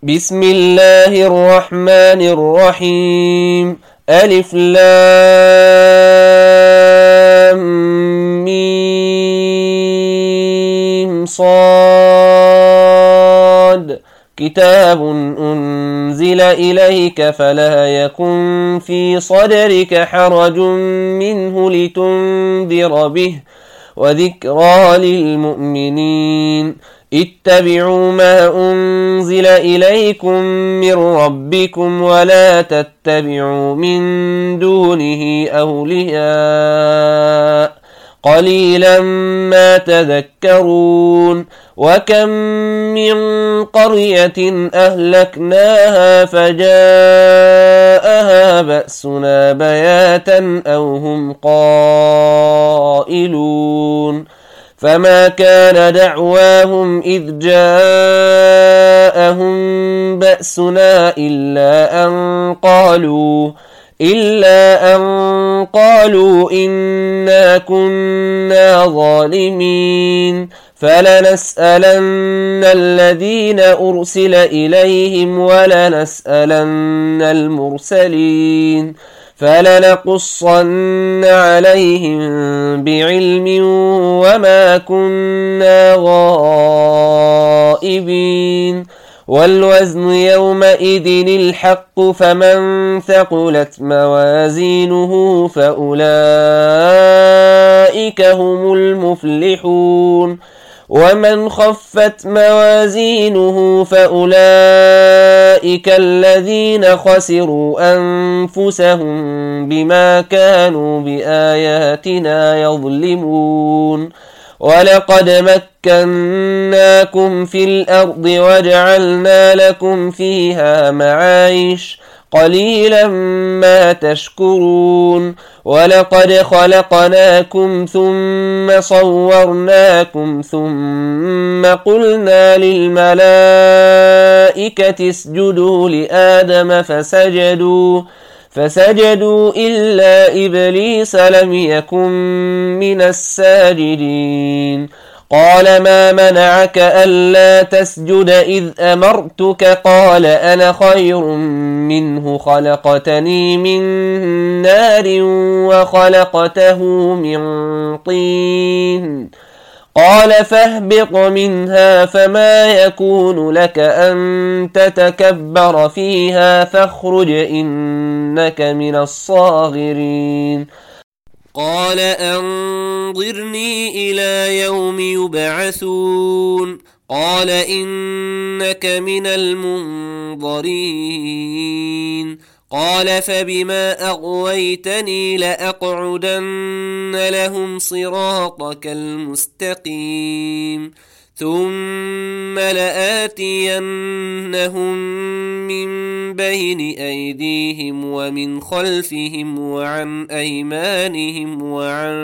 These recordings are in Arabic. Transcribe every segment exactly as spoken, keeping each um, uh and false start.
بسم الله الرحمن الرحيم. ألف لام ميم صاد. كتاب أنزل إليك فلا يكن في صدرك حرج منه لتنذر به وذكرى للمؤمنين. اتبعوا ما أنزل إليكم من ربكم ولا تتبعوا من دونه أولياء قليلا ما تذكرون. وكم من قرية أهلكناها فجاءها بأسنا بياتا أو هم قائلون. فما كان دعواهم إذ جاءهم بأسنا إلا أن قالوا إلا أن قالوا إنا كنا ظالمين. فلنسألن الذين أرسل إليهم ولنسألن المرسلين. فلنقصن عليهم بعلم وما كنا غائبين. والوزن يومئذ الحق فمن ثقلت موازينه فأولئك هم المفلحون. ومن خفت موازينه فأولئك الذين خسروا أنفسهم بما كانوا بآياتنا يظلمون. ولقد مكناكم في الأرض وجعلنا لكم فيها معايش قليلا ما تشكرون. ولقد خلقناكم ثم صورناكم ثم قلنا للملائكة اسجدوا لآدم فسجدوا فسجدوا إلا إبليس لم يكن من الساجدين. قال ما منعك ألا تسجد إذ أمرتك؟ قال أنا خير منه خلقتني من نار وخلقته من طين. قال فاهبط منها فما يكون لك أن تتكبر فيها فاخرج إنك من الصاغرين. قال أنظرني إلى يوم يبعثون. قال إنك من المنظرين. قال فبما أغويتني لأقعدن لهم صراطك المستقيم ثم لآتينهم من بين أيديهم ومن خلفهم وعن أيمانهم وعن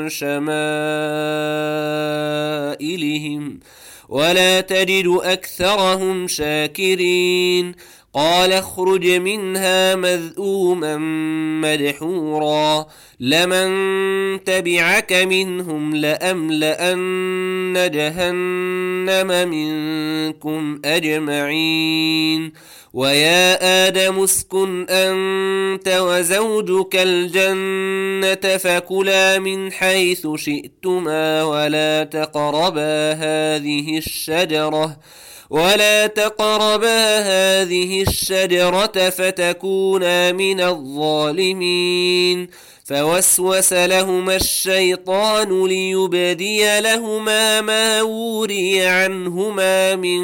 شمائلهم ولا تجد أكثرهم شاكرين. قال اخرج منها مذءوما مدحورا لمن تبعك منهم لأملأن جهنم منكم أجمعين. ويا آدم اسكن أنت وزوجك الجنة فكلا من حيث شئتما ولا تقربا هذه الشجرة ولا تقربا هذه الشجرة فتكونا من الظالمين. فوسوس لهما الشيطان ليبدي لهما ما وري عنهما من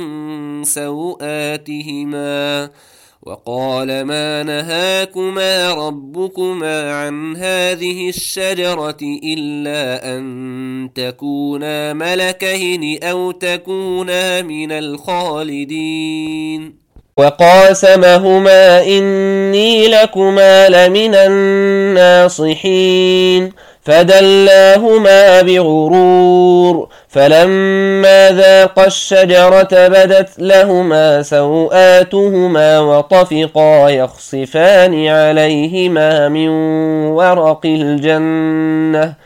سوآتهما وقال ما نهاكما ربكما عن هذه الشجرة إلا أن تكونا ملكين أو تكونا من الخالدين. وقاسمهما إني لكما لمن الناصحين. فدلاهما بغرور فلما ذاقا الشجرة بدت لهما سوآتهما وطفقا يخصفان عليهما من ورق الجنة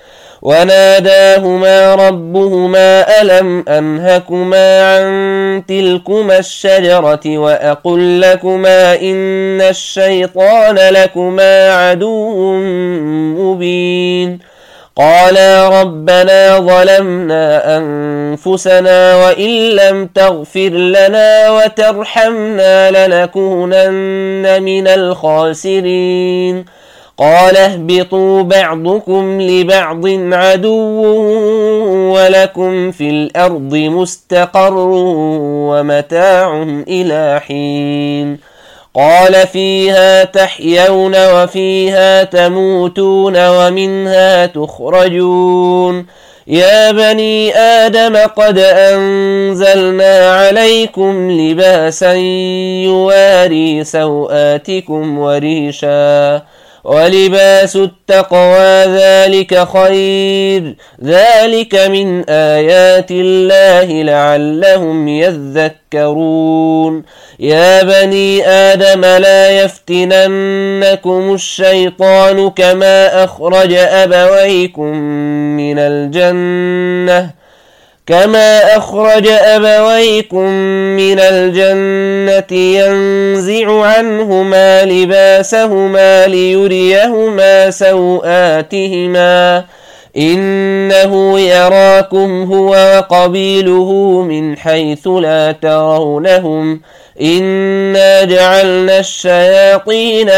وناداهما ربهما ألم أنهكما عن تلكما الشجرة وأقل لكما إن الشيطان لكما عدو مبين قالا ربنا ظلمنا أنفسنا وإن لم تغفر لنا وترحمنا لنكونن من الخاسرين قال اهبطوا بعضكم لبعض عدو ولكم في الأرض مستقر ومتاع إلى حين قال فيها تحيون وفيها تموتون ومنها تخرجون يا بني آدم قد أنزلنا عليكم لباسا يواري سوآتكم وريشا ولباس التقوى ذلك خير ذلك من آيات الله لعلهم يذكرون يا بني آدم لا يفتننكم الشيطان كما أخرج أبويكم من الجنة كما أخرج أبويكم من الجنة ينزع عنهما لباسهما ليريهما سوآتهما إنه يراكم هو وقبيله من حيث لا ترونهم إنا جعلنا الشياطين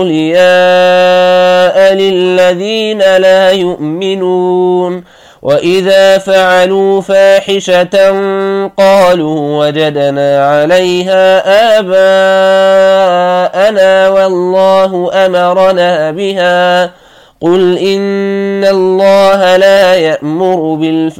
أولياء للذين لا يؤمنون وإذا فعلوا فاحشة قالوا وجدنا عليها آباءنا والله أمرنا بها قل إن الله لا يأمر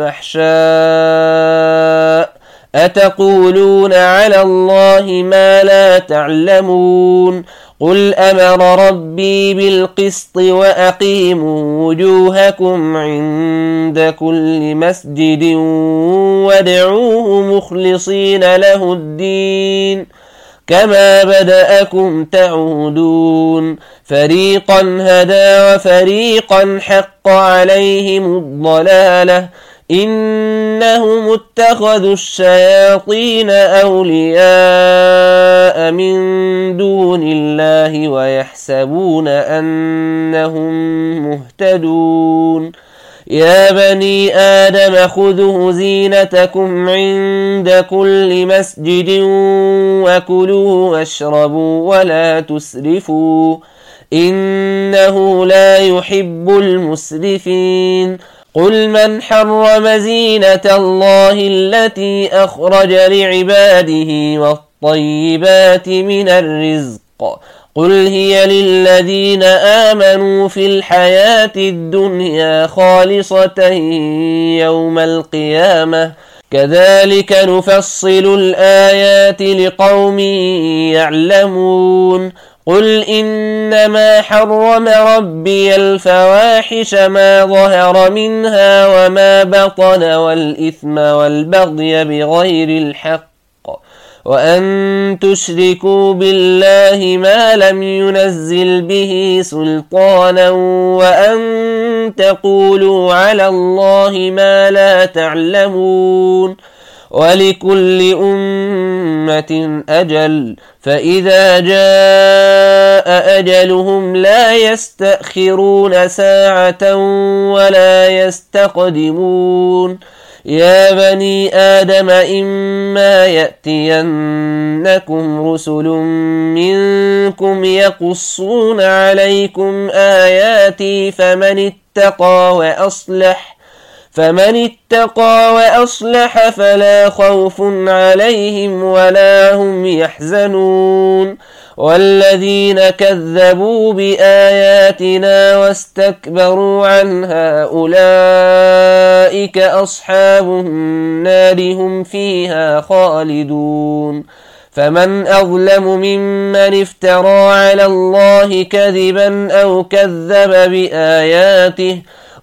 بالفحشاء أتقولون على الله ما لا تعلمون قل أمر ربي بالقسط وأقيموا وجوهكم عند كل مسجد وادعوه مخلصين له الدين كما بدأكم تعودون فريقا هدى وفريقا حق عليهم الضلالة إنهم اتخذوا الشياطين أولياء من دون الله ويحسبون أنهم مهتدون يا بني آدم خذوا زينتكم عند كل مسجد وكلوا واشربوا ولا تسرفوا إنه لا يحب المسرفين قل من حرم زينة الله التي أخرج لعباده والطيبات من الرزق قل هي للذين آمنوا في الحياة الدنيا خالصة يوم القيامة كذلك نفصل الآيات لقوم يعلمون قل إنما حرم ربي الفواحش ما ظهر منها وما بطن والإثم والبغي بغير الحق وأن تشركوا بالله ما لم ينزل به سلطانا وأن تقولوا على الله ما لا تعلمون ولكل أمة أجل فإذا جاء أجلهم لا يستأخرون ساعة ولا يستقدمون يا بني آدم إما يأتينكم رسل منكم يقصون عليكم آياتي فمن اتقى وأصلح فمن اتقى وأصلح فلا خوف عليهم ولا هم يحزنون والذين كذبوا بآياتنا واستكبروا عنها أولئك أصحاب النار هم فيها خالدون فمن أظلم ممن افترى على الله كذبا أو كذب بآياته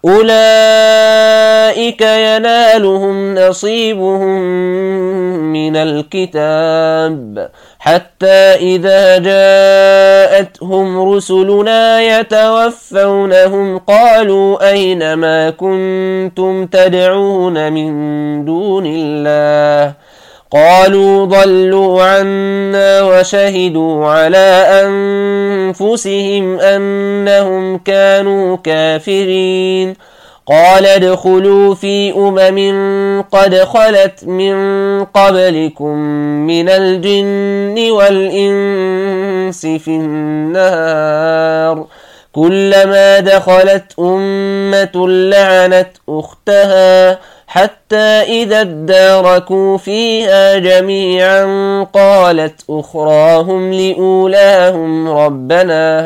أولئك ينالهم نصيبهم من الكتاب حتى إذا جاءتهم رسلنا يتوفونهم قالوا أين ما كنتم تدعون من دون الله قالوا ضلوا عنا وشهدوا على أنفسهم أنهم كانوا كافرين قال ادخلوا في أمم قد خلت من قبلكم من الجن والإنس في النار كلما دخلت أمة لعنت أختها حتى إذا اداركوا فيها جميعا قالت أخراهم لأولاهم ربنا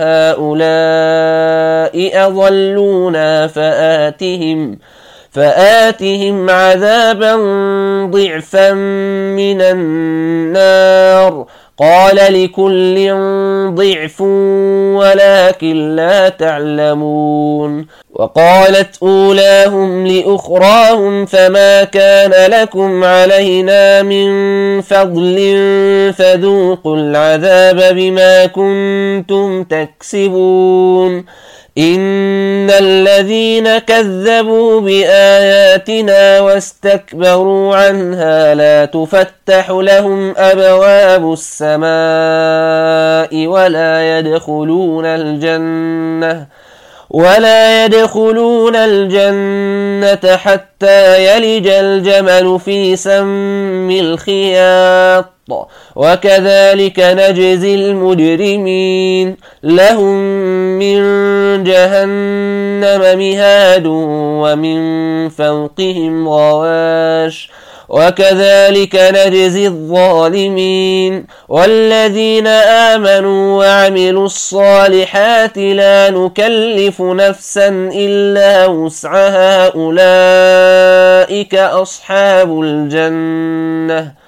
هؤلاء أضلونا فآتهم فآتهم عذابا ضعفا من النار قال لكل ضعف ولكن لا تعلمون وقالت أولاهم لأخراهم فما كان لكم علينا من فضل فذوقوا العذاب بما كنتم تكسبون إن الذين كذبوا بآياتنا واستكبروا عنها لا تفتح لهم أبواب السماء ولا يدخلون الجنة ولا يدخلون الجنة حتى يلج الجمل في سم الخياط وكذلك نجزي المجرمين لهم من جهنم مهاد ومن فوقهم غواش وكذلك نجزي الظالمين والذين آمنوا وعملوا الصالحات لا نكلف نفسا إلا وسعها أولئك أصحاب الجنة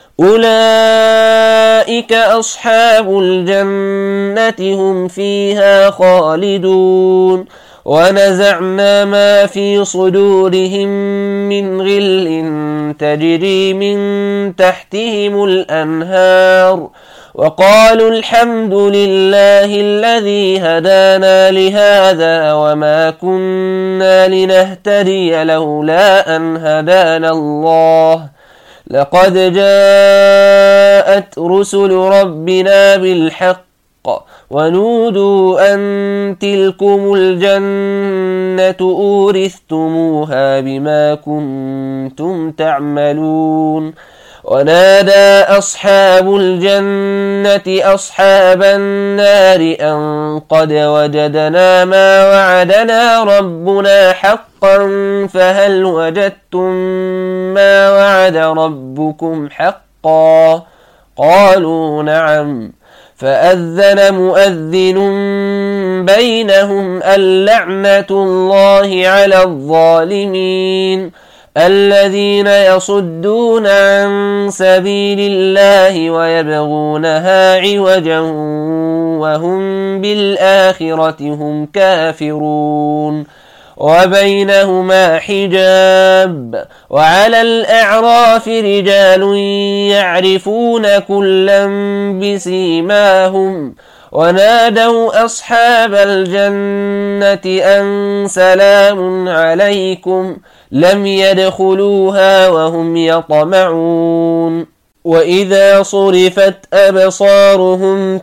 أولئك أصحاب الجنة هم فيها خالدون ونزعنا ما في صدورهم من غل تجري من تحتهم الأنهار وقالوا الحمد لله الذي هدانا لهذا وما كنا لنهتدي لولا أن هدانا الله لقد جاءت رسل ربنا بالحق ونودوا أن تلكم الجنة أورثتموها بما كنتم تعملون ونادى أصحاب الجنة أصحاب النار أن قد وجدنا ما وعدنا ربنا حقا فهل وجدتم ما وعد ربكم حقا قالوا نعم فأذن مؤذن بينهم اللعنة الله على الظالمين الذين يصدون عن سبيل الله ويبغونها عوجا وهم بالآخرة هم كافرون وبينهما حجاب وعلى الأعراف رجال يعرفون كلا بسيماهم ونادوا أصحاب الجنة أن سلام عليكم لم يدخلوها وهم يطمعون وإذا صرفت أبصارهم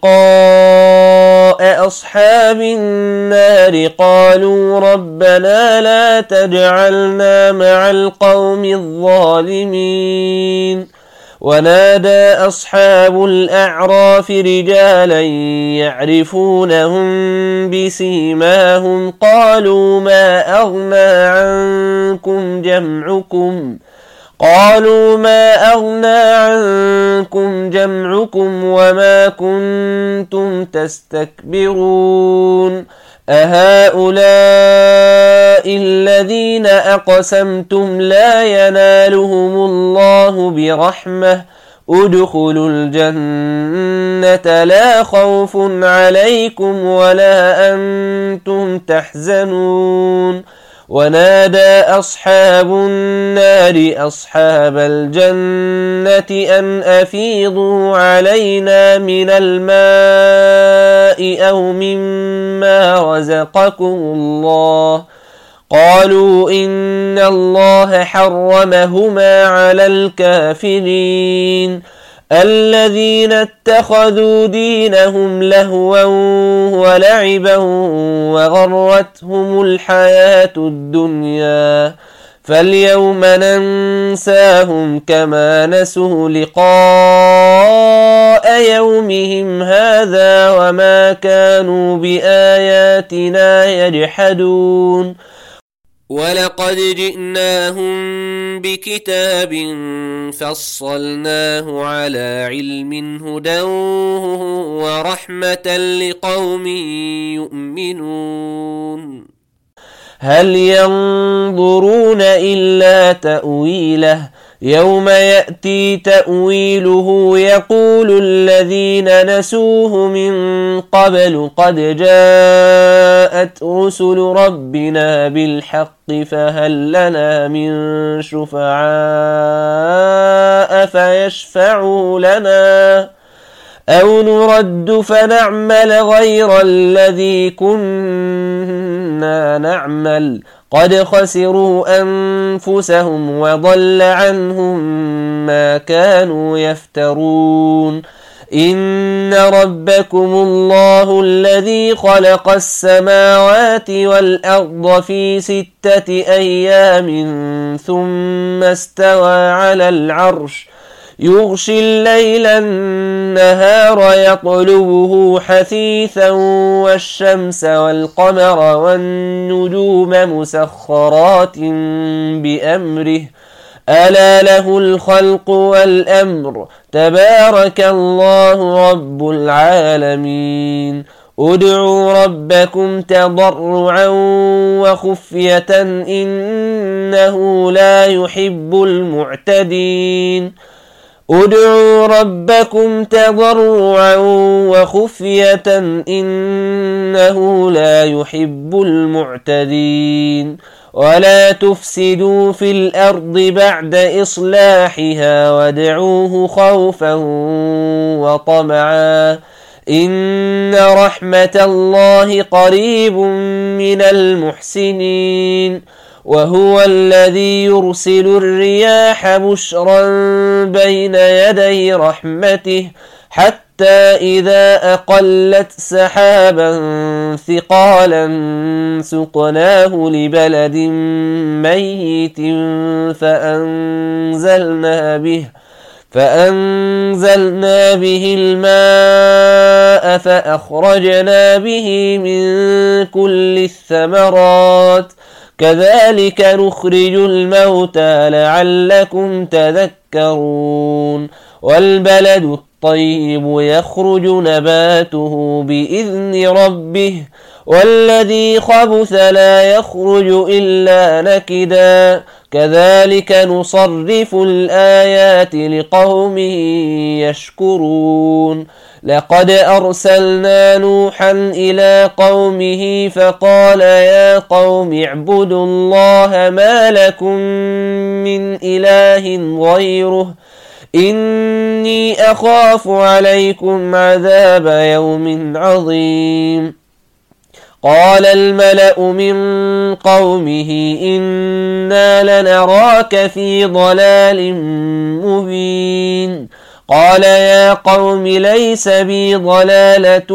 تلقاء أصحاب النار قالوا ربنا لا تجعلنا مع القوم الظالمين ونادى أصحاب الأعراف رجالا يعرفونهم بسيماهم قالوا ما أغنى عنكم جمعكم قالوا ما أغنى عنكم جمعكم وما كنتم تستكبرون أهؤلاء الذين أقسمتم لا ينالهم الله برحمة ادخلوا الجنة لا خوف عليكم ولا أنتم تحزنون ونادى أصحاب النار أصحاب الجنة أن أفيضوا علينا من الماء أو مما رزقكم الله قالوا إن الله حرمهما على الكافرين الذين اتخذوا دينهم لهوا ولعبا وغرتهم الحياة الدنيا فاليوم ننساهم كما نسوا لقاء يومهم هذا وما كانوا بآياتنا يجحدون ولقد جئناهم بكتاب فصلناه على علم هدى ورحمة لقوم يؤمنون هل ينظرون إلا تأويله يوم يأتي تأويله يقول الذين نسوه من قبل قد جاءت رسل ربنا بالحق فهل لنا من شفعاء فيشفعوا لنا أو نرد فنعمل غير الذي كنا نعمل قد خسروا أنفسهم وضل عنهم ما كانوا يفترون إن ربكم الله الذي خلق السماوات والأرض في ستة أيام ثم استوى على العرش يغشي الليل النهار يطلبه حثيثا والشمس والقمر والنجوم مسخرات بأمره ألا له الخلق والأمر تبارك الله رب العالمين ادعوا ربكم تضرعا وخفية إنه لا يحب المعتدين ادعوا ربكم تضرعا وخفية إنه لا يحب المعتدين ولا تفسدوا في الأرض بعد إصلاحها وادعوه خوفا وطمعا إن رحمة الله قريب من المحسنين وهو الذي يرسل الرياح بشرا بين يدي رحمته حتى إذا أقلت سحابا ثقالا سقناه لبلد ميت فأنزلنا به فأنزلنا به الماء فأخرجنا به من كل الثمرات كذلك نخرج الموتى لعلكم تذكرون والبلد الطيب يخرج نباته بإذن ربه والذي خبث لا يخرج إلا نكدا كذلك نصرف الآيات لقوم يشكرون لقد أرسلنا نوحا إلى قومه فقال يا قوم اعبدوا الله ما لكم من إله غيره إني أخاف عليكم عذاب يوم عظيم قال الملأ من قومه إنا لنراك في ضلال مبين قال يا قوم ليس بي ضلالة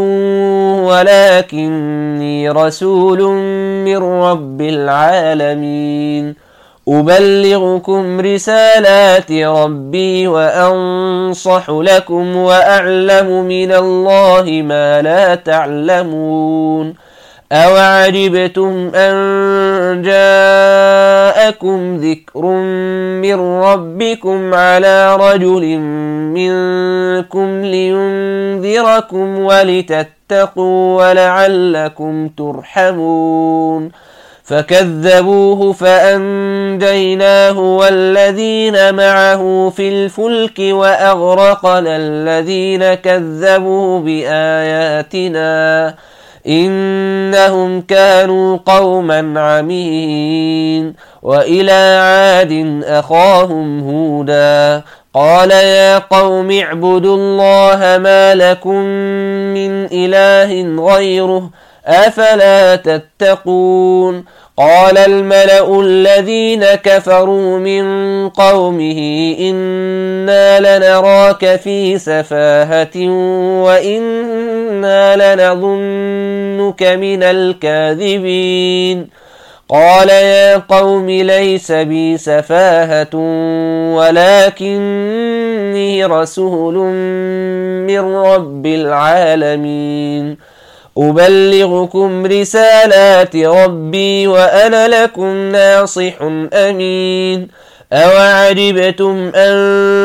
ولكني رسول من رب العالمين أبلغكم رسالات ربي وأنصح لكم وأعلم من الله ما لا تعلمون أوعجبتم أن جاءكم ذكر من ربكم على رجل منكم لينذركم ولتتقوا ولعلكم ترحمون فكذبوه فأنجيناه والذين معه في الفلك وأغرقنا الذين كذبوا بآياتنا إنهم كانوا قوما عمين. وإلى عاد أخاهم هودا قال يا قوم اعبدوا الله ما لكم من إله غيره أفلا تتقون. قال الملأ الذين كفروا من قومه إنا لنراك في سفاهة وإنا لنظنك من الكاذبين. قال يا قوم ليس بي سفاهة ولكني رسول من رب العالمين أبلغكم رسالات ربي وأنا لكم ناصح أمين. أوعجبتم أن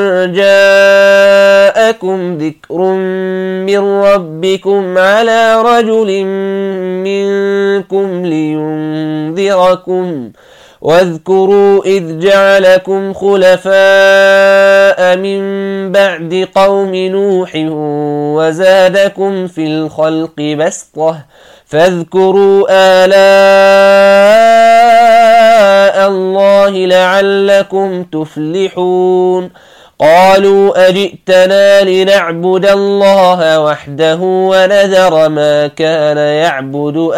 جاءكم ذكر من ربكم على رجل منكم لينذركم واذكروا إذ جعلكم خلفاء من بعد قوم نوح وزادكم في الخلق بسطة فاذكروا آلاء الله لعلكم تفلحون. قالوا أجئتنا لنعبد الله وحده ونذر ما كان يعبد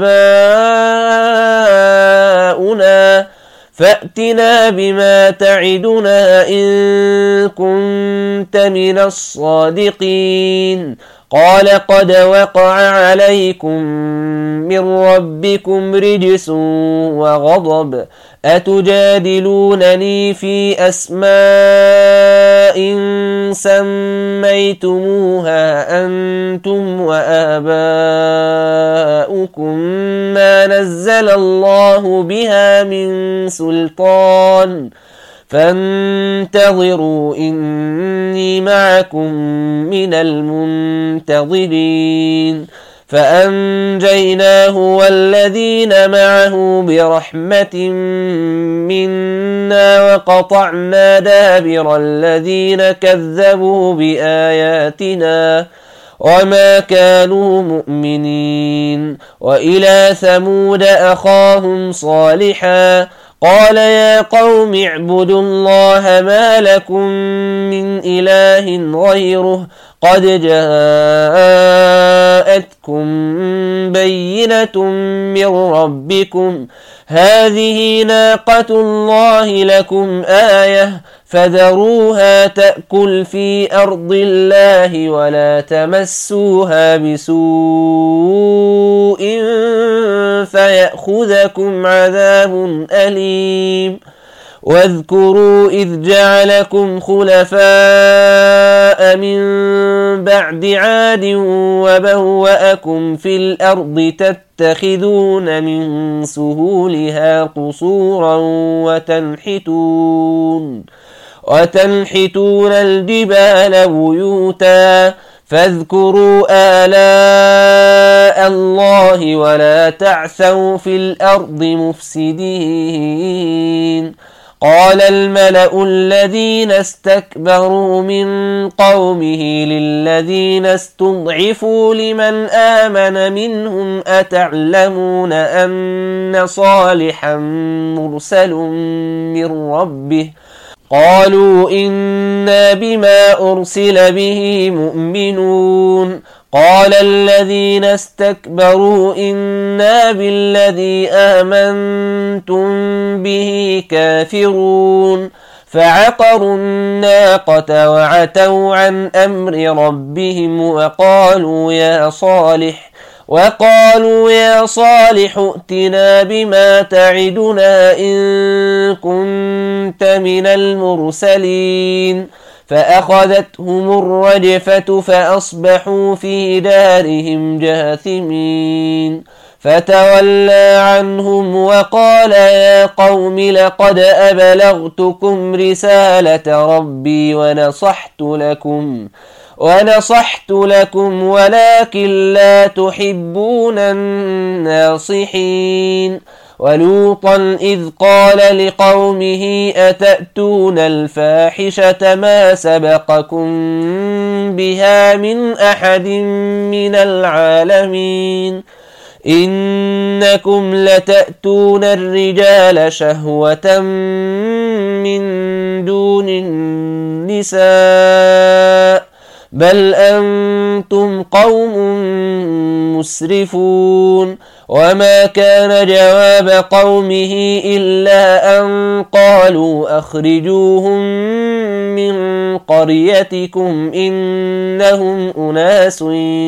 آباؤنا فأتنا بما تعدنا إن كنت من الصادقين. قال قد وقع عليكم من ربكم رجس وغضب أتجادلونني في أسماء سميتموها أنتم وآباؤكم ما نزل الله بها من سلطان فانتظروا إني معكم من المنتظرين. فأنجيناه والذين معه برحمة منا وقطعنا دابر الذين كذبوا بآياتنا وما كانوا مؤمنين. وإلى ثمود أخاهم صالحا قال يا قوم اعبدوا الله ما لكم من إله غيره قد جاءتكم بينة من ربكم هذه ناقة الله لكم آية فذروها تأكل في أرض الله ولا تمسوها بسوء فيأخذكم عذاب أليم. واذكروا إذ جعلكم خلفاء من بعد عاد وبوأكم في الأرض تتخذون من سهولها قصورا وتنحتون وتنحتون الجبال بيوتا فاذكروا آلاء الله ولا تعثوا في الأرض مفسدين. قال الملأ الذين استكبروا من قومه للذين استضعفوا لمن آمن منهم أتعلمون أن صالحا مرسل من ربه قالوا إنا بما أرسل به مؤمنون. قال الذين استكبروا إنا بالذي آمنتم به كافرون فعقروا الناقة وعتوا عن أمر ربهم وقالوا يا صالح وقالوا يا صالح ائتنا بما تعدنا إن كنت من المرسلين. فأخذتهم الرجفة فأصبحوا في دارهم جاثمين. فتولى عنهم وقال يا قوم لقد أبلغتكم رسالة ربي ونصحت لكم ونصحت لكم ولكن لا تحبون الناصحين. ولوطا إذ قال لقومه أتأتون الفاحشة ما سبقكم بها من أحد من العالمين إنكم لتأتون الرجال شهوة من دون النساء بل أنتم قوم مسرفون. وما كان جواب قومه إلا أن قالوا أخرجوهم من قريتكم إنهم أناس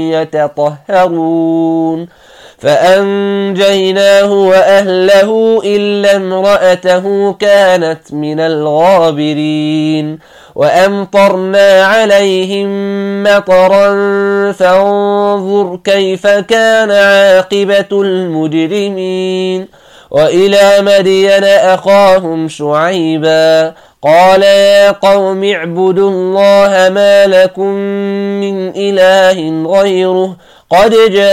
يتطهرون فأنجيناه وأهله إلا امرأته كانت من الغابرين وأمطرنا عليهم مطرا فانظر كيف كان عاقبة المجرمين. وإلى مدين أخاهم شعيبا قال يا قوم اعبدوا الله ما لكم من إله غيره قد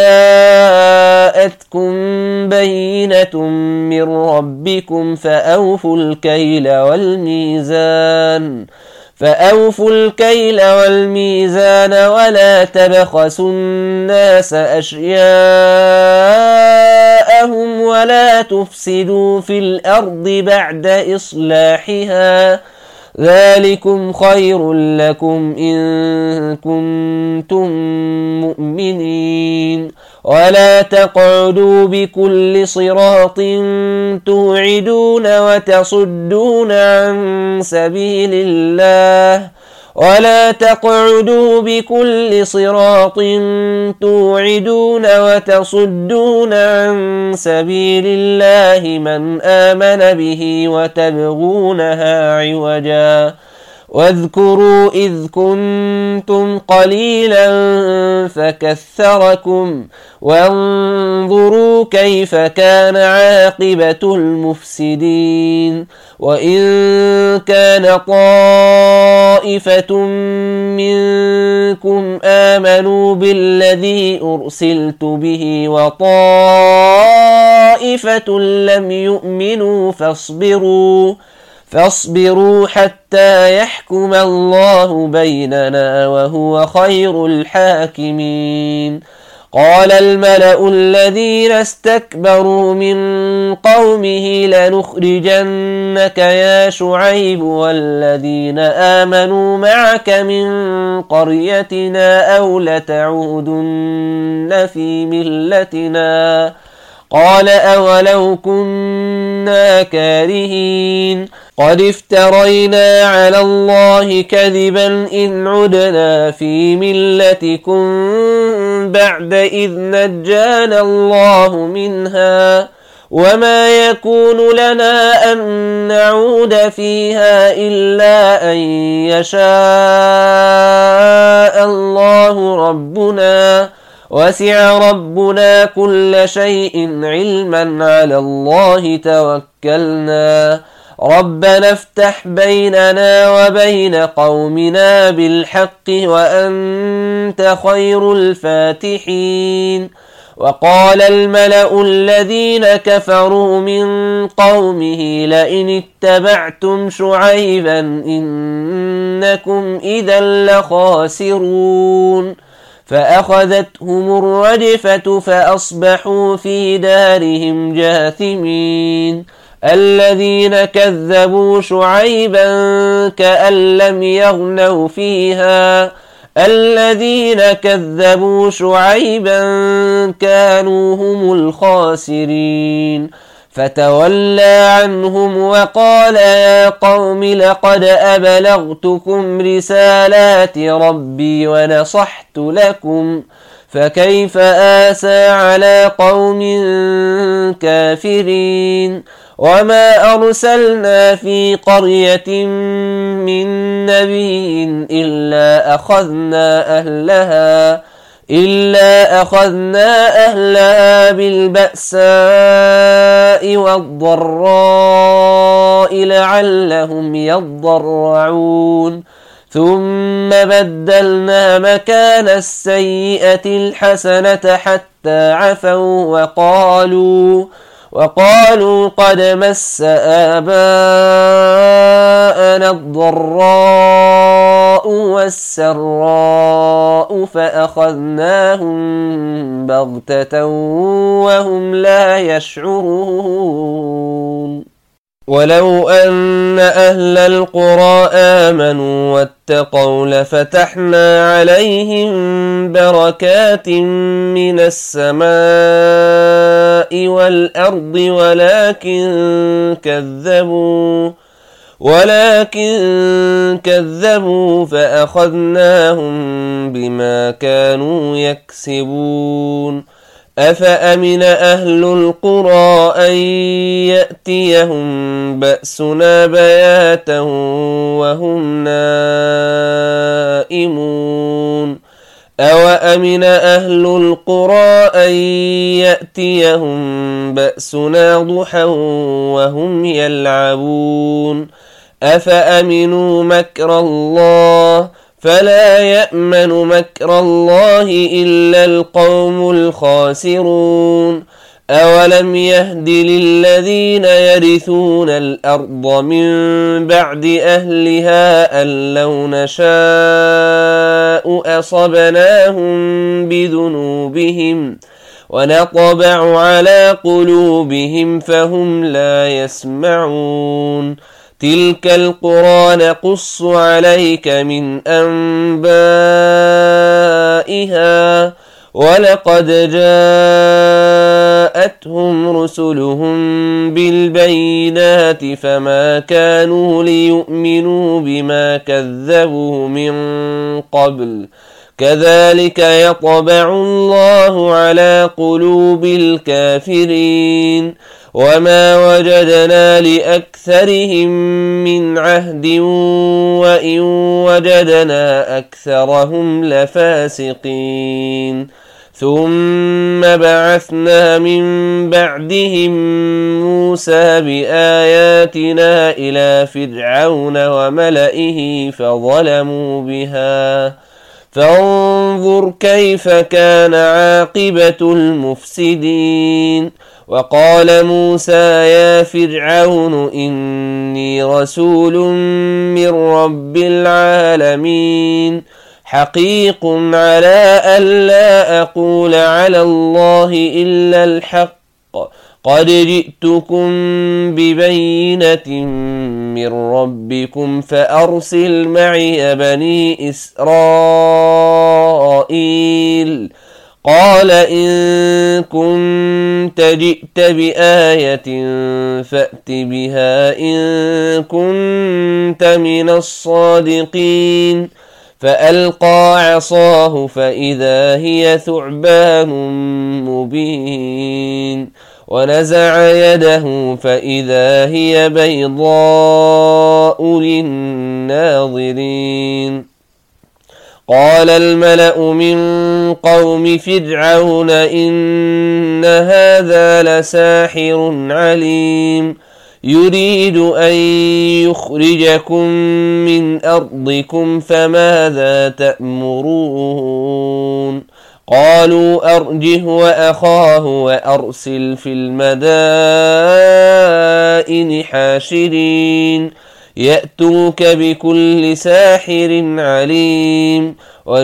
جاءتكم بينة من ربكم فأوفوا الكيل والميزان فأوفوا الكيل والميزان ولا تبخسوا الناس أشياءهم ولا تفسدوا في الأرض بعد إصلاحها ذلكم خير لكم إن كنتم مؤمنين. ولا تقعدوا بكل صراط توعدون وتصدون عن سبيل الله ولا تقعدوا بكل صراط توعدون وتصدون عن سبيل الله من آمن به وتبغونها عوجا واذكروا إذ كنتم قليلا فكثركم وانظروا كيف كان عاقبة المفسدين. وإن كان طائفة منكم آمنوا بالذي أرسلت به وطائفة لم يؤمنوا فاصبروا فاصبروا حتى يحكم الله بيننا وهو خير الحاكمين. قال الملأ الذين استكبروا من قومه لنخرجنك يا شعيب والذين آمنوا معك من قريتنا أو لتعودن في ملتنا قال أولو كنا كارهين قد افترينا على الله كذبا إن عدنا في ملتكم بعد إذ نجانا الله منها وما يكون لنا أن نعود فيها إلا أن يشاء الله ربنا وسع ربنا كل شيء علما على الله توكلنا ربنا افتح بيننا وبين قومنا بالحق وأنت خير الفاتحين. وقال الملأ الذين كفروا من قومه لئن اتبعتم شعيبا إنكم إذا لخاسرون فأخذتهم الرجفة فأصبحوا في دارهم جاثمين. الذين كذبوا شعيبا كأن لم يغنوا فيها الذين كذبوا شعيبا كانوا هم الخاسرين فتولى عنهم وقال يا قوم لقد أبلغتكم رسالات ربي ونصحت لكم فكيف آسى على قوم كافرين. وما أرسلنا في قرية من نبي إلا أخذنا أهلها إلا أخذنا أهلها بالبأساء والضراء لعلهم يضرعون ثم بدلنا مكان السيئة الحسنة حتى عفوا وقالوا وقالوا قد مس آباءنا الضراء والسراء فأخذناهم بغتة وهم لا يشعرون ولو أن أهل القرى آمنوا واتقوا لفتحنا عليهم بركات من السماء والأرض ولكن كذبوا ولكن كذبوا فأخذناهم بما كانوا يكسبون أفأمن أهل القرى أن يأتيهم بأسنا بياتا وهم نائمون أوأمن أهل القرى أن يأتيهم بأسنا ضحى وهم يلعبون أفأمنوا مكر الله فلا يأمن مكر الله إلا القوم الخاسرون أولم يهد للذين يرثون الأرض من بعد أهلها أن لو نشاء أصبناهم بذنوبهم ونطبع على قلوبهم فهم لا يسمعون تلك القرى نقص عليك من أنبائها ولقد جاءتهم رسلهم بالبينات فما كانوا ليؤمنوا بما كذبوا من قبل كذلك يطبع الله على قلوب الكافرين وما وجدنا لأكثرهم من عهد وإن وجدنا أكثرهم لفاسقين ثم بعثنا من بعدهم موسى بآياتنا إلى فرعون وملئه فظلموا بها فانظر كيف كان عاقبة المفسدين وقال موسى يا فرعون إني رسول من رب العالمين حقيق على ألا أقول على الله إلا الحق قد جئتكم ببينة من ربكم فأرسل معي بني إسرائيل قال إن كنت جئت بآية فأت بها إن كنت من الصادقين فألقى عصاه فإذا هي ثعبان مبين ونزع يده فإذا هي بيضاء للناظرين قال الملأ من قوم فرعون إن هذا لساحر عليم يريد أن يخرجكم من أرضكم فماذا تأمرون قالوا أرجه وأخاه وأرسل في المدائن حاشرين يأتوك بكل ساحر عليم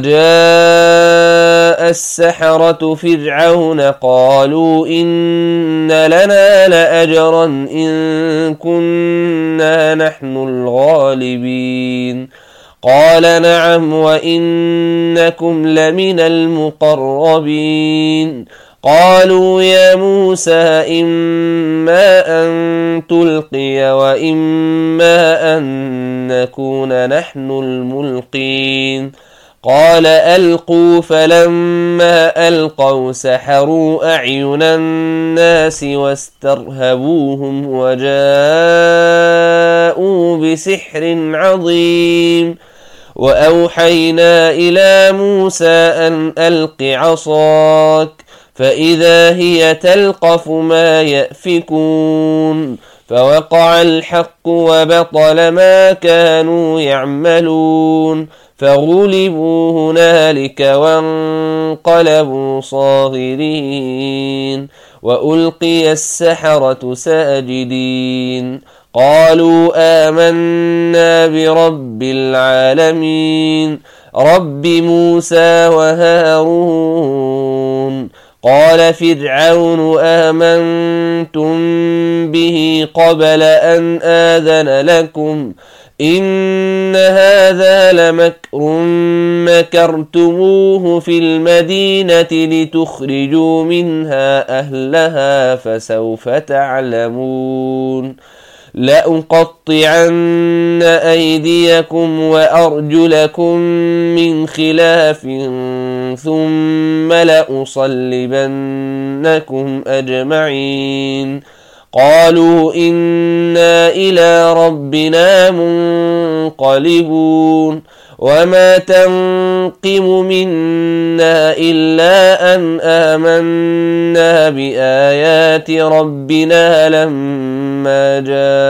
وجاء السحرة فرعون قالوا إن لنا لأجرا إن كنا نحن الغالبين قال نعم وإنكم لمن المقربين قالوا يا موسى إما أن تلقي وإما أن نكون نحن الملقين قال ألقوا فلما ألقوا سحروا أعين الناس واسترهبوهم وجاءوا بسحر عظيم وأوحينا إلى موسى أن ألق عصاك فإذا هي تلقف ما يأفكون فوقع الحق وبطل ما كانوا يعملون فغلبوا هنالك فانقلبوا صاغرين وألقي السحرة ساجدين قالوا آمنا برب العالمين رب موسى وهارون قال فرعون آمنتم به قبل أن آذن لكم إن هذا لمكر مكرتموه في المدينة لتخرجوا منها أهلها فسوف تعلمون لأقطعن أيديكم وأرجلكم من خلاف ثم لأصلبنكم أجمعين قالوا إنا إلى ربنا منقلبون وما تنقم منا إلا أن آمنا بآيات ربنا لما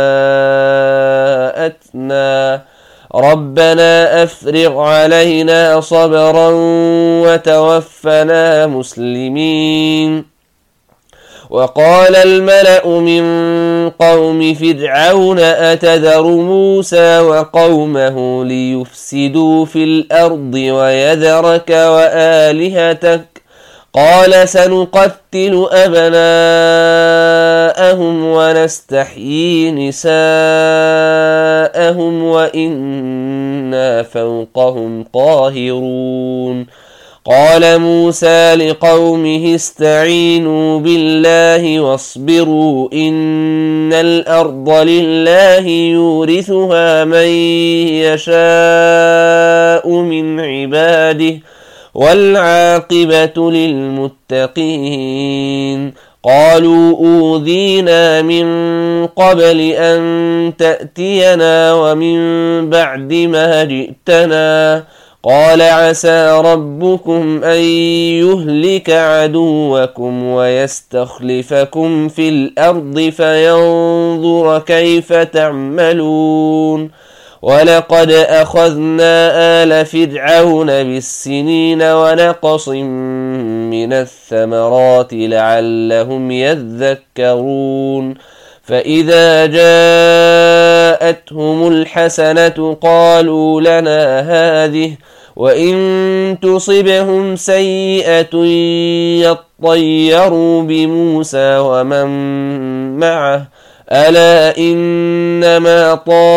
جاءتنا ربنا أفرغ علينا صبرا وتوفنا مسلمين وقال الملأ من قوم فرعون أتذر موسى وقومه ليفسدوا في الأرض ويذرك وآلهتك قال سنقتل أبناءهم ونستحيي نساءهم وإنا فوقهم قاهرون قال موسى لقومه استعينوا بالله واصبروا إن الأرض لله يورثها من يشاء من عباده والعاقبة للمتقين قالوا أوذينا من قبل أن تأتينا ومن بعد ما جئتنا قال عسى ربكم أن يهلك عدوكم ويستخلفكم في الأرض فينظر كيف تعملون ولقد أخذنا آل فرعون بالسنين ونقص من الثمرات لعلهم يذكرون فإذا جاءتهم الحسنة قالوا لنا هذه وإن تصبهم سيئة يطيروا بموسى ومن معه ألا إنما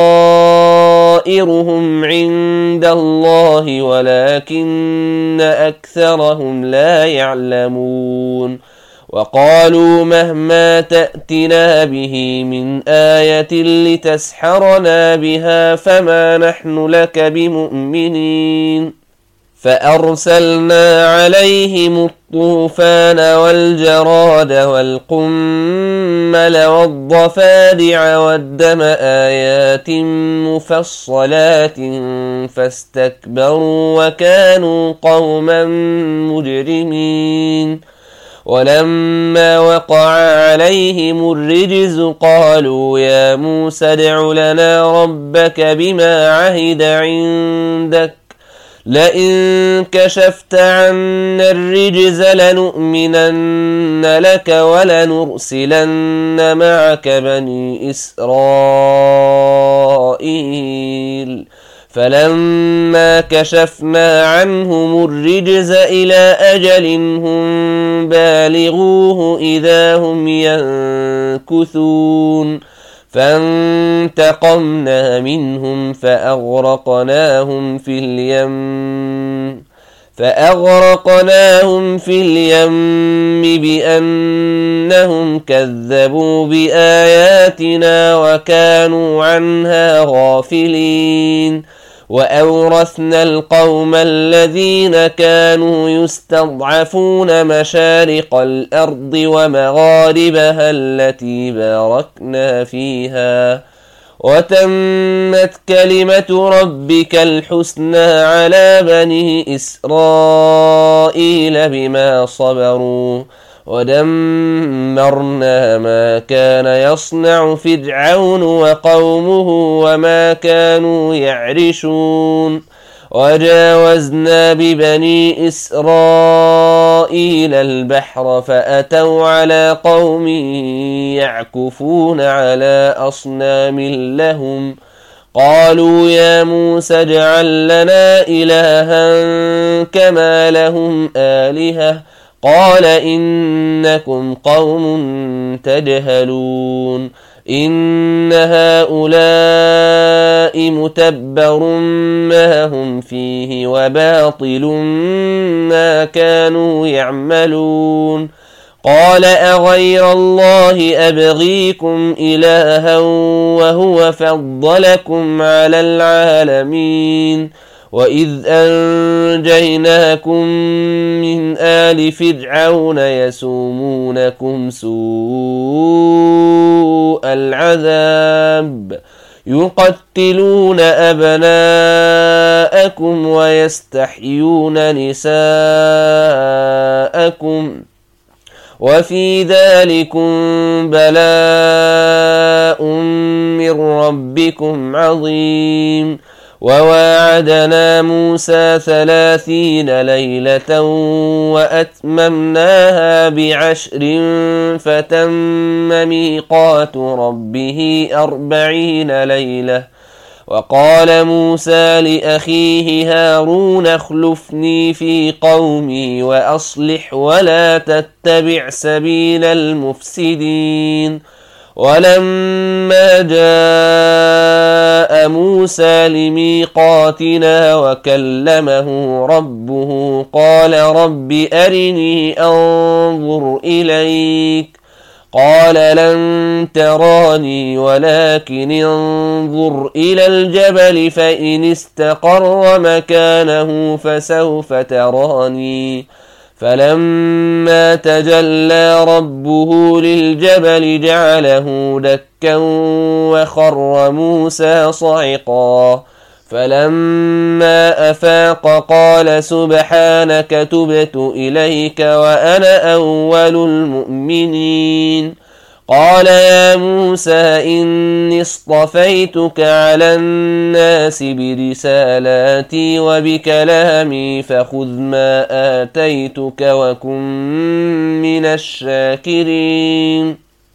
طائرهم عند الله ولكن أكثرهم لا يعلمون وقالوا مهما تأتنا به من آية لتسحرنا بها فما نحن لك بمؤمنين فأرسلنا عليهم الطوفان والجراد والقمل والضفادع والدم آيات مفصلات فاستكبروا وكانوا قوما مجرمين ولما وقع عليهم الرجز قالوا يا موسى ادع لنا ربك بما عهد عندك لئن كشفت عنا الرجز لنؤمنن لك ولنرسلن معك بني إسرائيل فلما كشفنا عنهم الرجز إلى أجل هم بالغوه إذا هم ينكثون فانتقمنا منهم فأغرقناهم في اليم فأغرقناهم في اليم بأنهم كذبوا بآياتنا وكانوا عنها غافلين وأورثنا القوم الذين كانوا يستضعفون مشارق الأرض ومغاربها التي باركنا فيها وتمت كلمة ربك الحسنى على بني إسرائيل بما صبروا ودمرنا ما كان يصنع فرعون وقومه وما كانوا يعرشون وجاوزنا ببني إسرائيل البحر فأتوا على قوم يعكفون على أصنام لهم قالوا يا موسى اجعل لنا إلها كما لهم آلهة قال إنكم قوم تجهلون إن هؤلاء متبر ما هم فيه وباطل ما كانوا يعملون قال أغير الله أبغيكم إلها وهو فضلكم على العالمين وإذ أنجيناكم من آل فرعون يسومونكم سوء العذاب يقتلون أبناءكم ويستحيون نساءكم وفي ذلكم بلاء من ربكم عظيم وواعدنا موسى ثلاثين ليلة وأتممناها بعشر فتم ميقات ربه أربعين ليلة وقال موسى لأخيه هارون اخلفني في قومي وأصلح ولا تتبع سبيل المفسدين ولما جاء موسى لميقاتنا وكلمه ربه قال رب أرني أنظر إليك قال لن تراني ولكن انظر إلى الجبل فإن استقر مكانه فسوف تراني فلما تجلى ربه للجبل جعله دكا وخر موسى صعقا فلما أفاق قال سبحانك تبت إليك وأنا أول المؤمنين قال يا موسى إني اصطفيتك على الناس برسالاتي وبكلامي فخذ ما آتيتك وكن من الشاكرين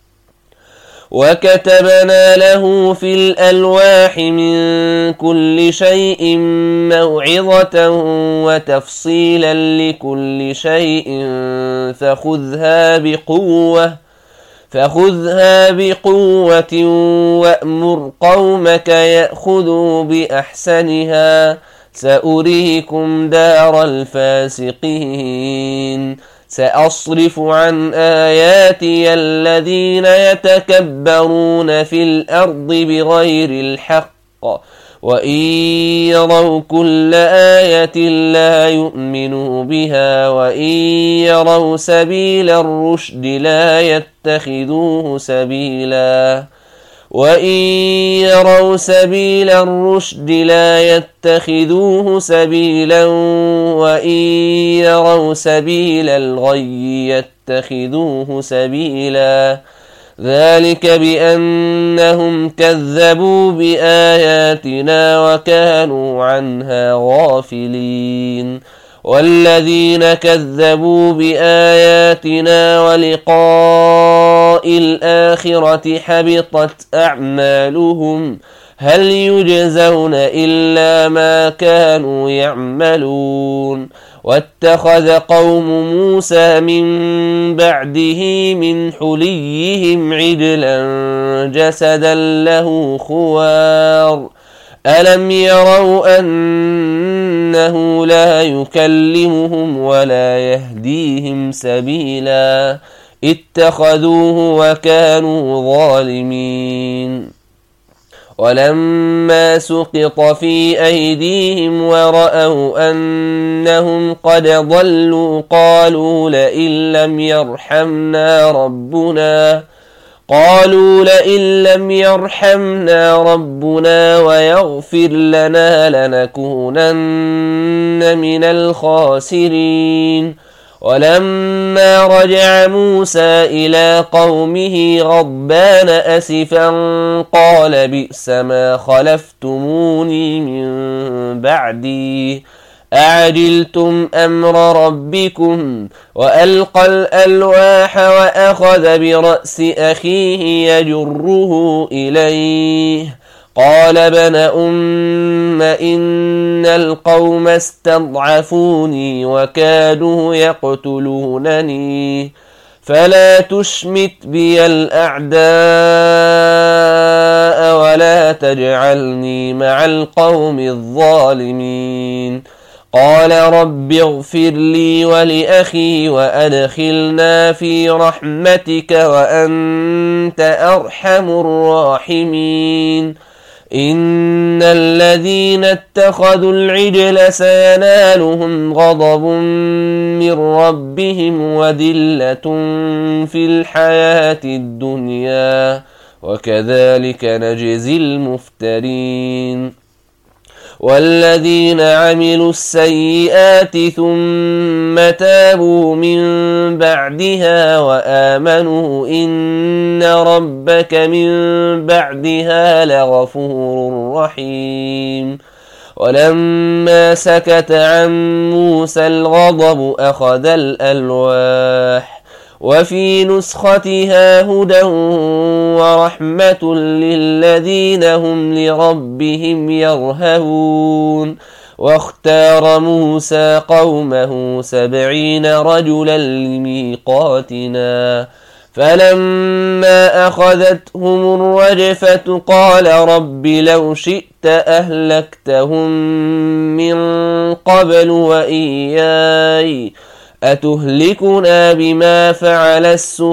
وكتبنا له في الألواح من كل شيء موعظة وتفصيلا لكل شيء فخذها بقوة فخذها بقوة وأمر قومك يأخذوا بأحسنها سأريكم دار الفاسقين سأصرف عن آياتي الذين يتكبرون في الأرض بغير الحق وإن يروا كل آية لا يؤمنوا بها وإن يروا سبيل الرشد لا يتخذوه سبيلا وإن يروا سبيل الرشد لا يتخذوه سبيلا وإن يروا سبيل الغي يتخذوه سبيلا ذلك بأنهم كذبوا بآياتنا وكانوا عنها غافلين والذين كذبوا بآياتنا ولقاء الآخرة حبطت أعمالهم هل يجزون إلا ما كانوا يعملون واتخذ قوم موسى من بعده من حليهم عجلا جسدا له خوار ألم يروا أنه لا يكلمهم ولا يهديهم سبيلا اتخذوه وكانوا ظالمين ولما سقط في أيديهم ورأوا أنهم قد ضلوا قالوا لئن لم يرحمنا ربنا قالوا لئن لم يرحمنا ربنا ويغفر لنا لنكونن من الخاسرين ولما رجع موسى إلى قومه غضبان أسفا قال بئس ما خلفتموني من بعدي أعجلتم أمر ربكم وألقى الألواح وأخذ برأس أخيه يجره إليه قال ابن أم إن القوم استضعفوني وكادوا يقتلونني فلا تشمت بي الأعداء ولا تجعلني مع القوم الظالمين قال رب اغفر لي ولأخي وأدخلنا في رحمتك وأنت أرحم الراحمين إن الذين اتخذوا العجل سينالهم غضب من ربهم وذلة في الحياة الدنيا وكذلك نجزي المفترين والذين عملوا السيئات ثم تابوا من بعدها وآمنوا إن ربك من بعدها لغفور رحيم ولما سكت عن موسى الغضب أخذ الألواح وفي نسختها هدى ورحمة للذين هم لربهم يرهبون واختار موسى قومه سبعين رجلا لميقاتنا فلما أخذتهم الرجفة قال رب لو شئت أهلكتهم من قبل وإياي أتهلكنا بما فعل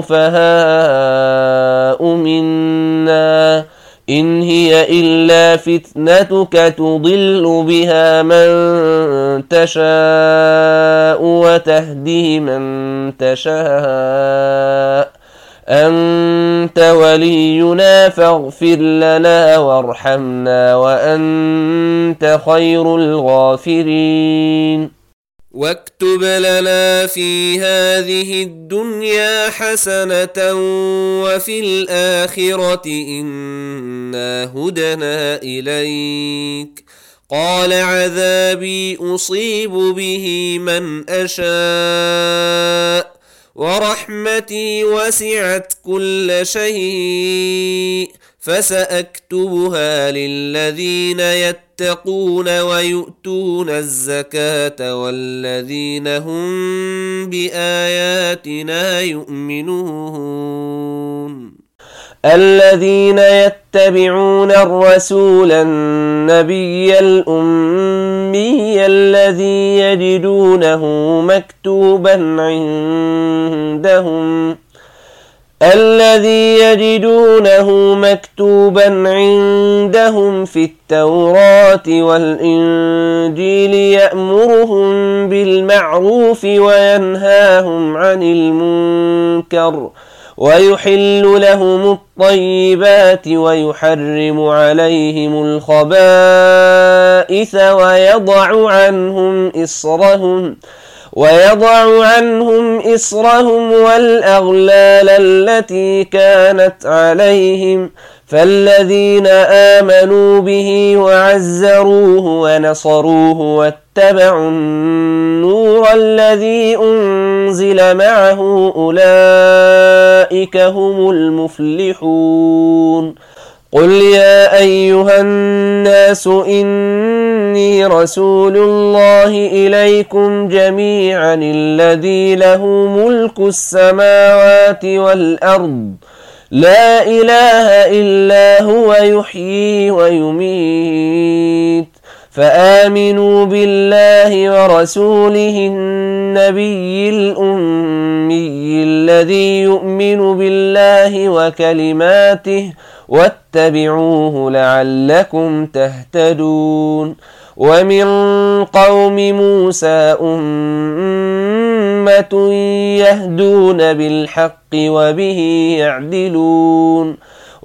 السفهاء منا إن هي إلا فتنتك تضل بها من تشاء وتهدي من تشاء أنت ولينا فاغفر لنا وارحمنا وأنت خير الغافرين واكتب لنا في هذه الدنيا حسنة وفي الآخرة إنا هدنا إليك قال عذابي أصيب به من أشاء ورحمتي وسعت كل شيء فسأكتبها للذين يتقون ويؤتون الزكاة والذين هم بآياتنا يؤمنون الذين يتبعون الرسول النبي الأمي الذي يجدونه مكتوبا عندهم الذي يجدونه مكتوبا عندهم في التوراة والإنجيل يأمرهم بالمعروف وينهاهم عن المنكر ويحل لهم الطيبات ويحرم عليهم الخبائث ويضع عنهم إصرهم ويضع عنهم إصرهم والأغلال التي كانت عليهم فالذين آمنوا به وعزروه ونصروه واتبعوا النور الذي أنزل معه أولئك هم المفلحون قل يا أيها الناس إني رسول الله إليكم جميعا الذي له ملك السماوات والأرض لا إله إلا هو يحيي ويميت فآمنوا بالله ورسوله النبي الأمي الذي يؤمن بالله وكلماته واتبعوه لعلكم تهتدون ومن قوم موسى أمة يهدون بالحق وبه يعدلون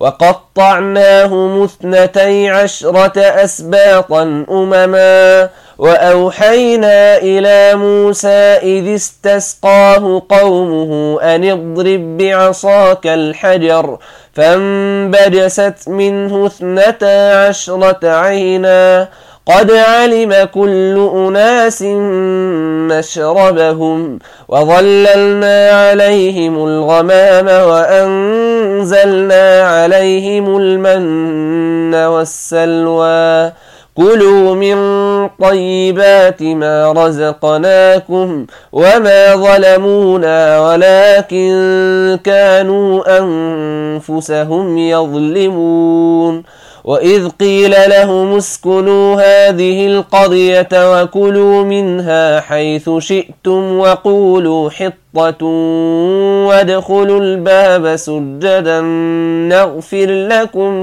وقطعناهم اثنتي عشرة أسباطا أمما وأوحينا إلى موسى إذ استسقاه قومه أن اضرب بعصاك الحجر فانبجست منه اثنتا عشرة عينا قد علم كل أناس مشربهم وظللنا عليهم الغمام وأنزلنا عليهم المن والسلوى كلوا من طيبات ما رزقناكم وما ظلمونا ولكن كانوا أنفسهم يظلمون وإذ قيل لهم اسكنوا هذه القرية وكلوا منها حيث شئتم وقولوا حطة وادخلوا الباب سجدا نغفر لكم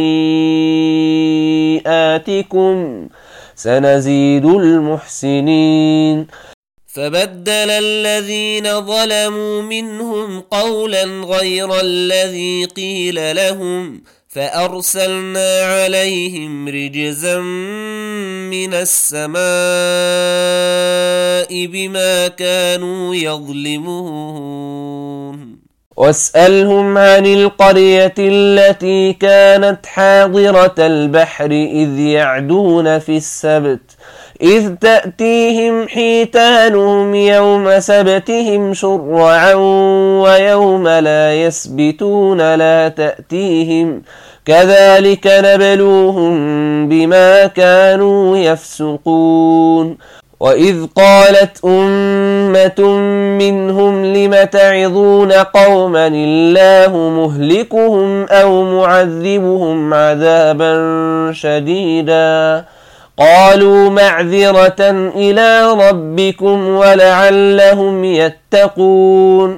خطيئاتكم سنزيد المحسنين فبدل الذين ظلموا منهم قولا غير الذي قيل لهم فأرسلنا عليهم رجزا من السماء بما كانوا يظلمون واسألهم عن القرية التي كانت حاضرة البحر إذ يعدون في السبت إذ تأتيهم حيتانهم يوم سبتهم شرعا ويوم لا يسبتون لا تأتيهم كذلك نبلوهم بما كانوا يفسقون وإذ قالت أمة منهم لم تعظون قوما الله مهلكهم أو معذبهم عذابا شديدا قالوا معذرة إلى ربكم ولعلهم يتقون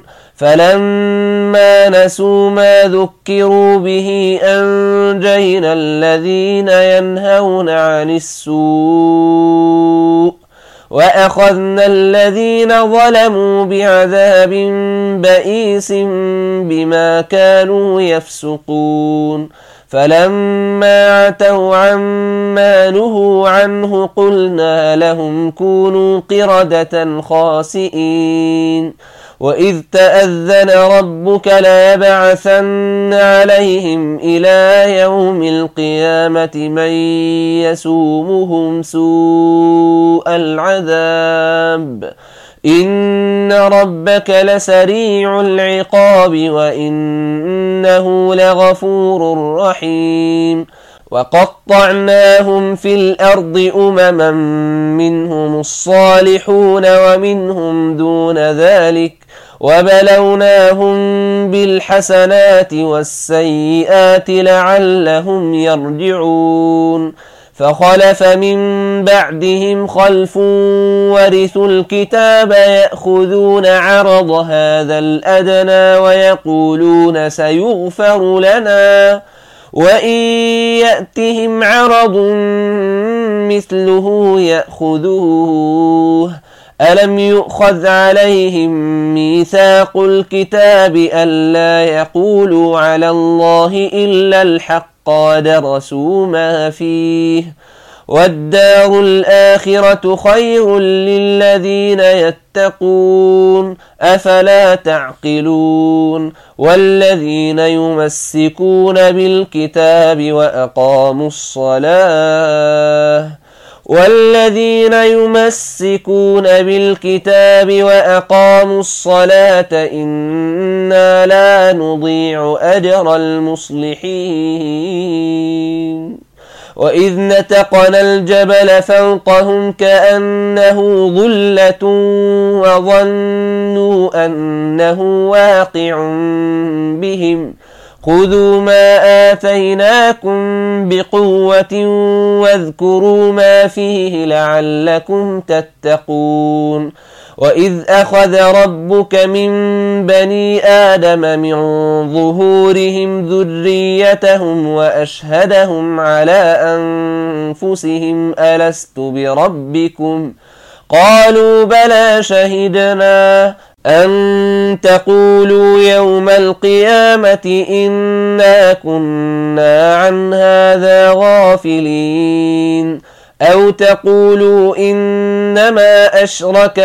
فلما نسوا ما ذكروا به أنجينا الذين ينهون عن السوء وأخذنا الذين ظلموا بعذاب بئيس بما كانوا يفسقون فلما عتوا عما نهوا عنه قلنا لهم كونوا قردة خاسئين وإذ تأذن ربك ليبعثن عليهم إلى يوم القيامة من يسومهم سوء العذاب إن ربك لسريع العقاب وإنه لغفور رحيم وقطعناهم في الأرض أمما منهم الصالحون ومنهم دون ذلك وبلوناهم بالحسنات والسيئات لعلهم يرجعون فخلف من بعدهم خلف ورثوا الكتاب يأخذون عرض هذا الأدنى ويقولون سيغفر لنا وإن يأتهم عرض مثله يأخذوه ألم يؤخذ عليهم ميثاق الكتاب ألا يقولوا على الله إلا الحق ودرسوا ما فيه والدار الآخرة خير للذين يتقون أفلا تعقلون والذين يمسكون بالكتاب وأقاموا الصلاة والذين يمسكون بالكتاب وأقاموا الصلاة إنا لا نضيع أجر المصلحين وإذ نتقنا الجبل فوقهم كأنه ظلة وظنوا أنه واقع بهم خذوا ما آتيناكم بقوة واذكروا ما فيه لعلكم تتقون وإذ أخذ ربك من بني آدم من ظهورهم ذريتهم وأشهدهم على أنفسهم ألست بربكم قالوا بلى شهدنا أن تقولوا يوم القيامة إنا كنا عن هذا غافلين أو تقولوا إنما أشرك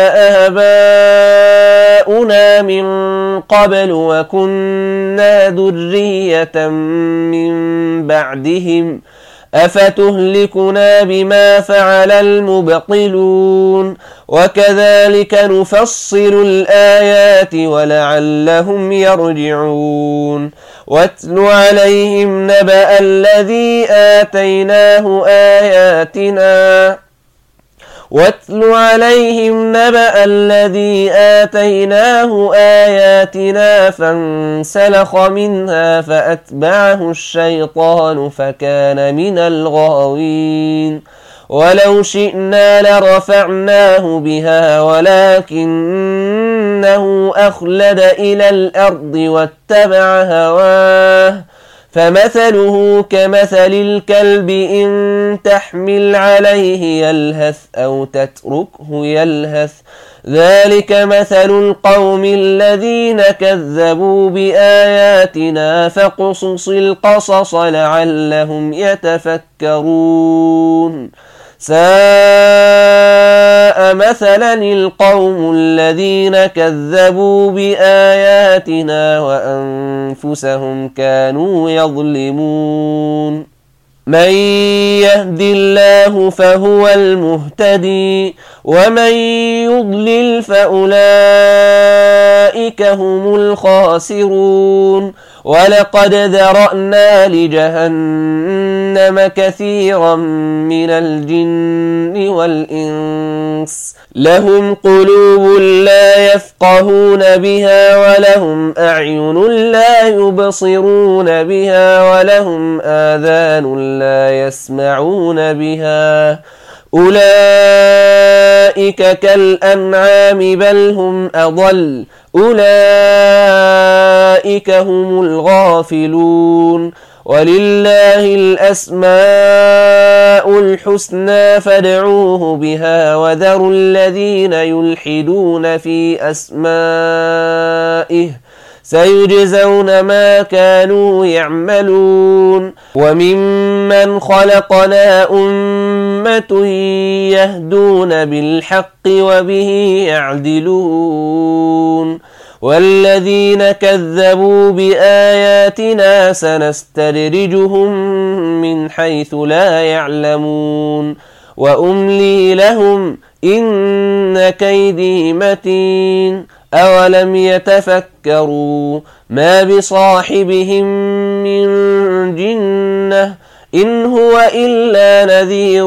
آباؤنا من قبل وكنا ذرية من بعدهم أفتهلكنا بما فعل المبطلون وكذلك نفصل الآيات ولعلهم يرجعون واتل عليهم نبأ الذي آتيناه آياتنا واتل عليهم نبأ الذي آتيناه آياتنا فانسلخ منها فأتبعه الشيطان فكان من الغاوين ولو شئنا لرفعناه بها ولكنه أخلد إلى الأرض واتبع هواه فمثله كمثل الكلب إن تحمل عليه يلهث أو تتركه يلهث ذلك مثل القوم الذين كذبوا بآياتنا فاقصص القصص لعلهم يتفكرون ساء مثلا القوم الذين كذبوا بآياتنا وأنفسهم كانوا يظلمون من يهد الله فهو المهتدي ومن يضلل فأولئك هم الخاسرون ولقد ذرأنا لجهنم كثيرا من الجن والإنس لهم قلوب لا يفقهون بها ولهم أعين لا يبصرون بها ولهم آذان لا يسمعون بها أولئك كالأنعام بل هم أضل أولئك هم الغافلون ولله الأسماء الحسنى فادعوه بها وذروا الذين يلحدون في أسمائه سيجزون ما كانوا يعملون وممن خلقنا أمة يهدون بالحق وبه يعدلون والذين كذبوا بآياتنا سنستدرجهم من حيث لا يعلمون وأملي لهم إن كيدي متين أولم يتفكروا ما بصاحبهم من جنة إن هو إلا نذير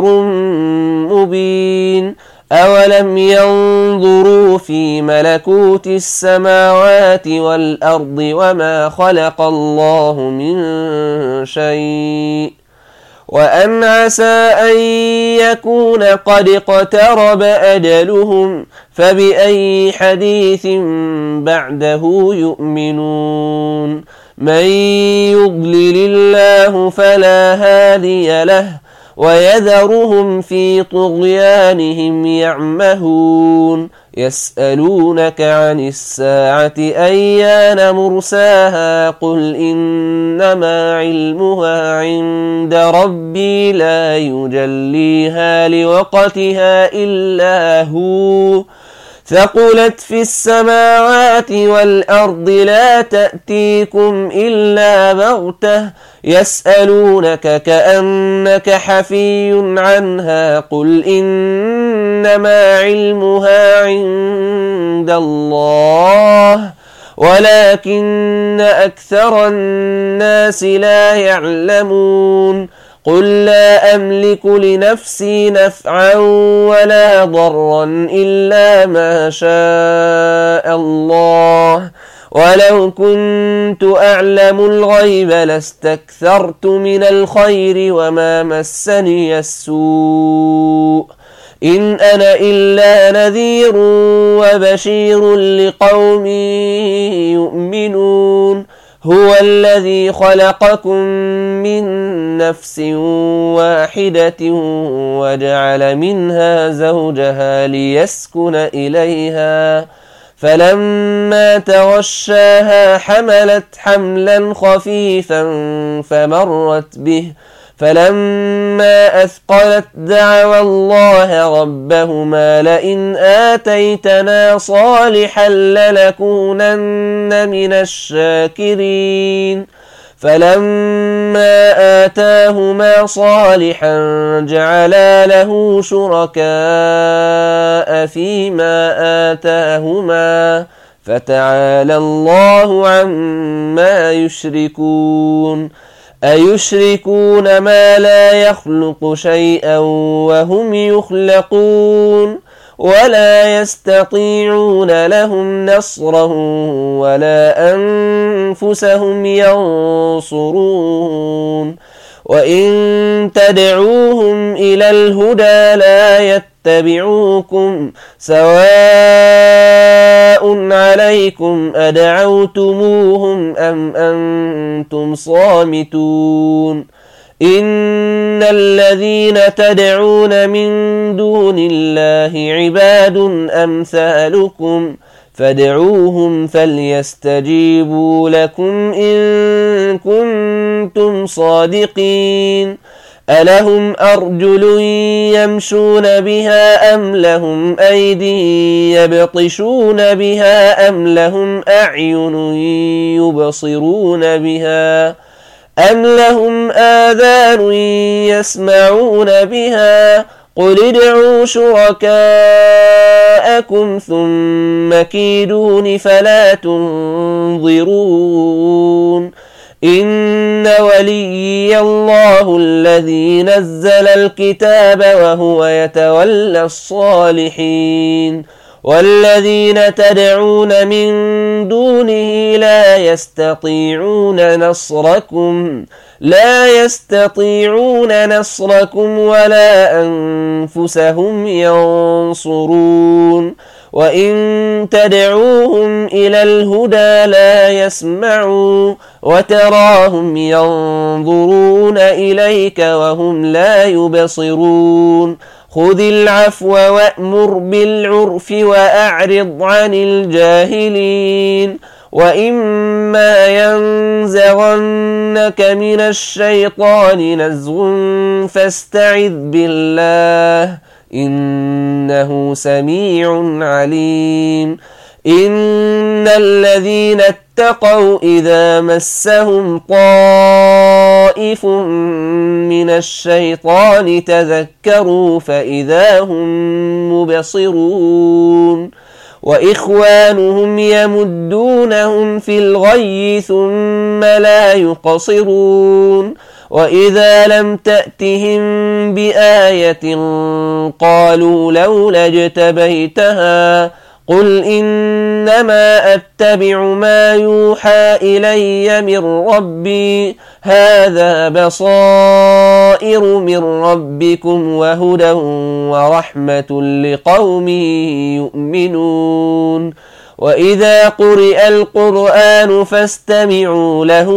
مبين أولم ينظروا في ملكوت السماوات والأرض وما خلق الله من شيء وأن عسى أن يكون قد اقترب أجلهم فبأي حديث بعده يؤمنون من يضلل الله فلا هادي له ويذرهم في طغيانهم يعمهون يسألونك عن الساعة أيان مرساها قل إنما علمها عند ربي لا يجليها لوقتها إلا هو ثقلت في السماوات والأرض لا تأتيكم إلا بغتة يسألونك كأنك حفي عنها قل إنما علمها عند الله ولكن أكثر الناس لا يعلمون قل لا أملك لنفسي نفعا ولا ضرا إلا ما شاء الله ولو كنت أعلم الغيب لاستكثرت من الخير وما مسني السوء إن أنا إلا نذير وبشير لقوم يؤمنون هو الذي خلقكم من نفس واحدة وجعل منها زوجها ليسكن إليها فلما تغشاها حملت حملا خفيفا فمرت به فلما أثقلت دعوا الله ربهما لئن آتيتنا صالحا لنكونن من الشاكرين فلما آتاهما صالحا جعلا له شركاء فيما آتاهما فتعالى الله عما يشركون أيشركون ما لا يخلق شيئا وهم يخلقون ولا يستطيعون لهم نصرا ولا أنفسهم ينصرون وإن تدعوهم إلى الهدى لا يتبعوكم سواء عليكم أدعوتموهم أم أنتم صامتون إن الذين تدعون من دون الله عباد أمثالكم فادعوهم فليستجيبوا لكم إن كنتم صادقين ألهم أرجل يمشون بها أم لهم أيدي يبطشون بها أم لهم أعين يبصرون بها أم لهم آذان يسمعون بها قل ادعوا شركاءكم ثم كيدون فلا تنظرون إن وليي الله الذي نزل الكتاب وهو يتولى الصالحين والذين تدعون من دونه لا يستطيعون نصركم لا يستطيعون نصركم ولا أنفسهم ينصرون وإن تدعوهم إلى الهدى لا يسمعوا وتراهم ينظرون إليك وهم لا يبصرون خذ العفو وأمر بالعرف وأعرض عن الجاهلين وإما ينزغنك من الشيطان نزغ فاستعذ بالله إنه سميع عليم إن الذين اتقوا إذا مسهم طائف من الشيطان تذكروا فإذا هم مبصرون وإخوانهم يمدونهم في الغي ثم لا يقصرون وإذا لم تأتهم بآية قالوا لولا اجتبيتها قل إنما أتبع ما يوحى إلي من ربي هذا بصائر من ربكم وهدى ورحمة لقوم يؤمنون وإذا قرئ القرآن فاستمعوا له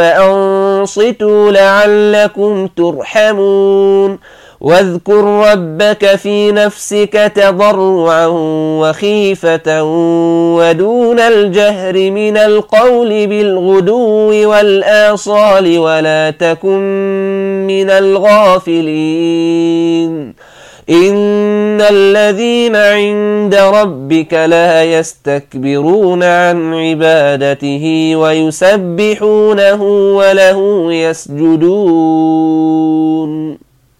وأنصتوا لعلكم ترحمون واذكر ربك في نفسك تضرعا وخيفة ودون الجهر من القول بالغدو والآصال ولا تكن من الغافلين إن الذين عند ربك لا يستكبرون عن عبادته ويسبحونه وله يسجدون